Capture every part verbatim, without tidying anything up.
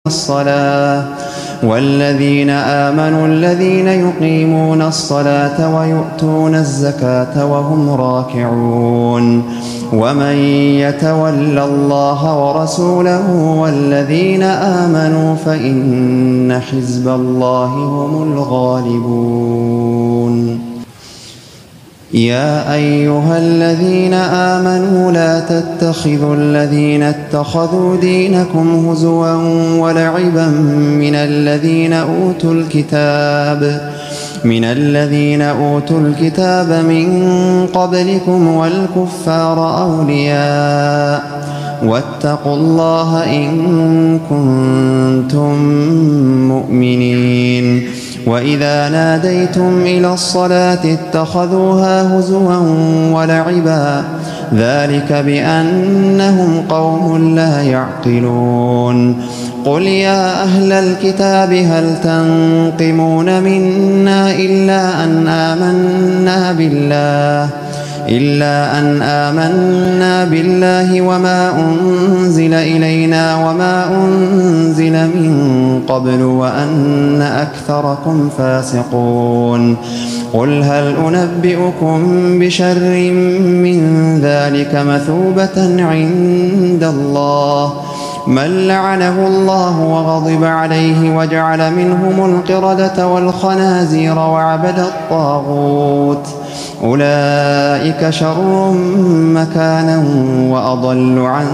الصلاة والذين آمنوا الذين يقيمون الصلاة ويؤتون الزكاة وهم راكعون ومن يتول الله ورسوله والذين آمنوا فإن حزب الله هم الغالبون. يا أيها الذين آمنوا لا تتخذوا الذين اتخذوا دينكم هزوا ولعبا من الذين أوتوا الكتاب من الذين أوتوا الكتاب من قبلكم والكفار أولياء واتقوا الله إن كنتم مؤمنين. وإذا ناديتم إلى الصلاة اتخذوها هزوا ولعبا ذلك بأنهم قوم لا يعقلون. قل يا أهل الكتاب هل تنقمون منا إلا أن آمنا بالله إلا أن آمنا بالله وما أنزل إلينا وما أنزل من قبل وأن أكثركم فاسقون. قل هل أنبئكم بشر من ذلك مثوبة عند الله من لعنه الله وغضب عليه وجعل منهم القردة والخنازير وعبد الطاغوت أولئك شر مكانا وأضل عن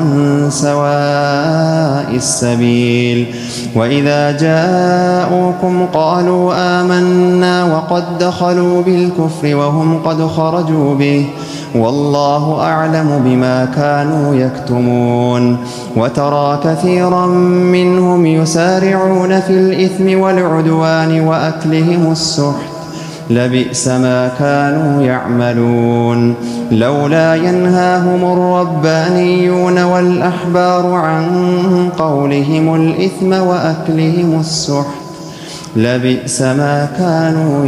سواء السبيل. وإذا جاءوكم قالوا آمنا وقد دخلوا بالكفر وهم قد خرجوا به والله أعلم بما كانوا يكتمون. وترى كثيرا منهم يسارعون في الإثم والعدوان وأكلهم السحت لبئس ما كانوا يعملون. لولا ينهاهم الربانيون والأحبار عن قولهم الإثم وأكلهم السحت لبئس ما كانوا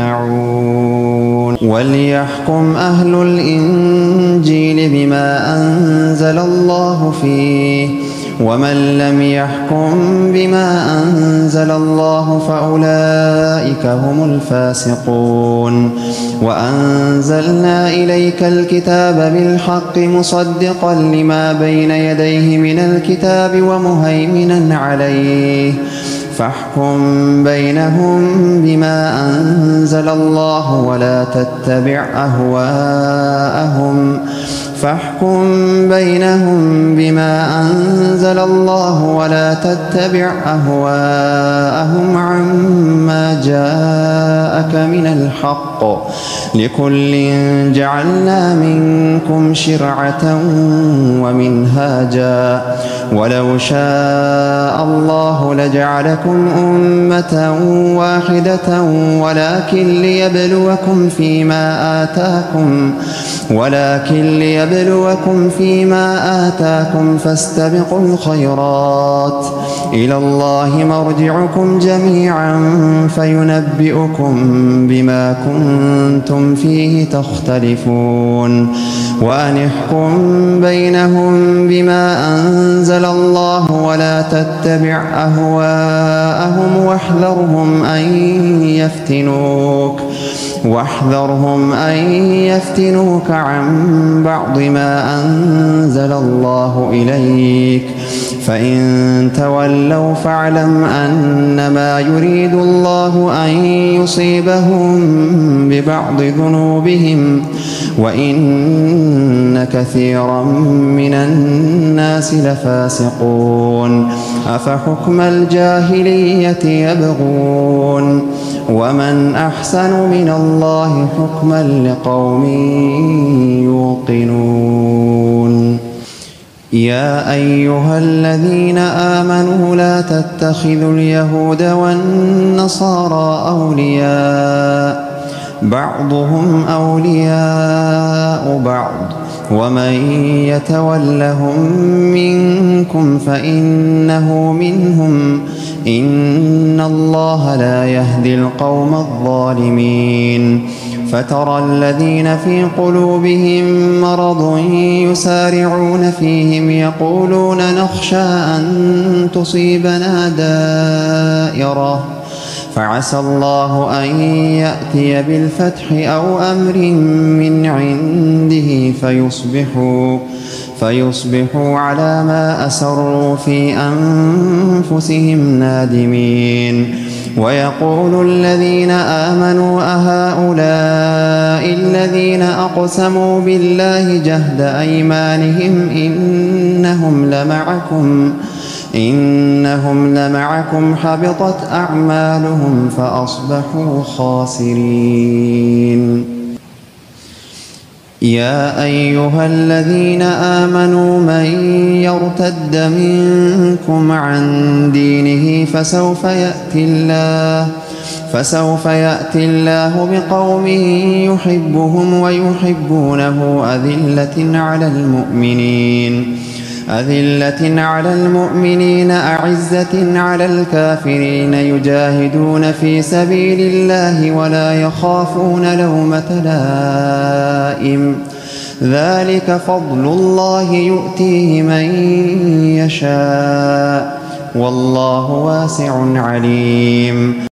يصنعون. وليحكم أهل الإنجيل بما أنزل الله فيه ومن لم يحكم بما أنزل الله فأولئك هم الفاسقون. وأنزلنا إليك الكتاب بالحق مصدقا لما بين يديه من الكتاب ومهيمنا عليه فاحكم بينهم بما أنزل الله ولا تتبع أهواءهم فاحكم بينهم بما أنزل الله ولا تتبع أهواءهم عما جاءك من الحق لكل جعلنا منكم شرعة ومنهاجا ولو شاء الله لجعلكم أمة واحدة ولكن ليبلوكم فيما آتاكم ولكن ليبلوكم فيما آتاكم فاستبقوا الخيرات إلى الله مرجعكم جميعا فينبئكم بما كنتم فيه تختلفون. وأن احكم بينهم بما أنزل الله ولا تتبع أهواءهم واحذرهم أن يفتنوك واحذرهم أن يفتنوك عن بعض ما أنزل الله إليك فإن تولوا فاعلم أنما يريد الله أن يصيبهم ببعض ذنوبهم وإن كثيرا من الناس لفاسقون. أفحكم الجاهلية يبغون ومن أحسن من الله حكما لقوم يوقنون. يا أيها الذين آمنوا لا تتخذوا اليهود والنصارى أولياء بعضهم أولياء بعض ومن يتولهم منكم فإنه منهم إن الله لا يهدي القوم الظالمين. فترى الذين في قلوبهم مرض يسارعون فيهم يقولون نخشى أن تصيبنا دائرة فعسى الله أن يأتي بالفتح أو أمر من عنده فيصبحوا, فيصبحوا على ما أسروا في أنفسهم نادمين. ويقول الذين آمنوا أهؤلاء الذين أقسموا بالله جهد أيمانهم إنهم لمعكم إنهم لمعكم حبطت أعمالهم فأصبحوا خاسرين. يا أيها الذين آمنوا من يرتد منكم عن دينه فسوف يأتي الله فسوف يأتي الله بقوم يحبهم ويحبونه أذلة على المؤمنين أذلة على المؤمنين أعزة على الكافرين يجاهدون في سبيل الله ولا يخافون لومة لائم ذلك فضل الله يؤتيه من يشاء والله واسع عليم.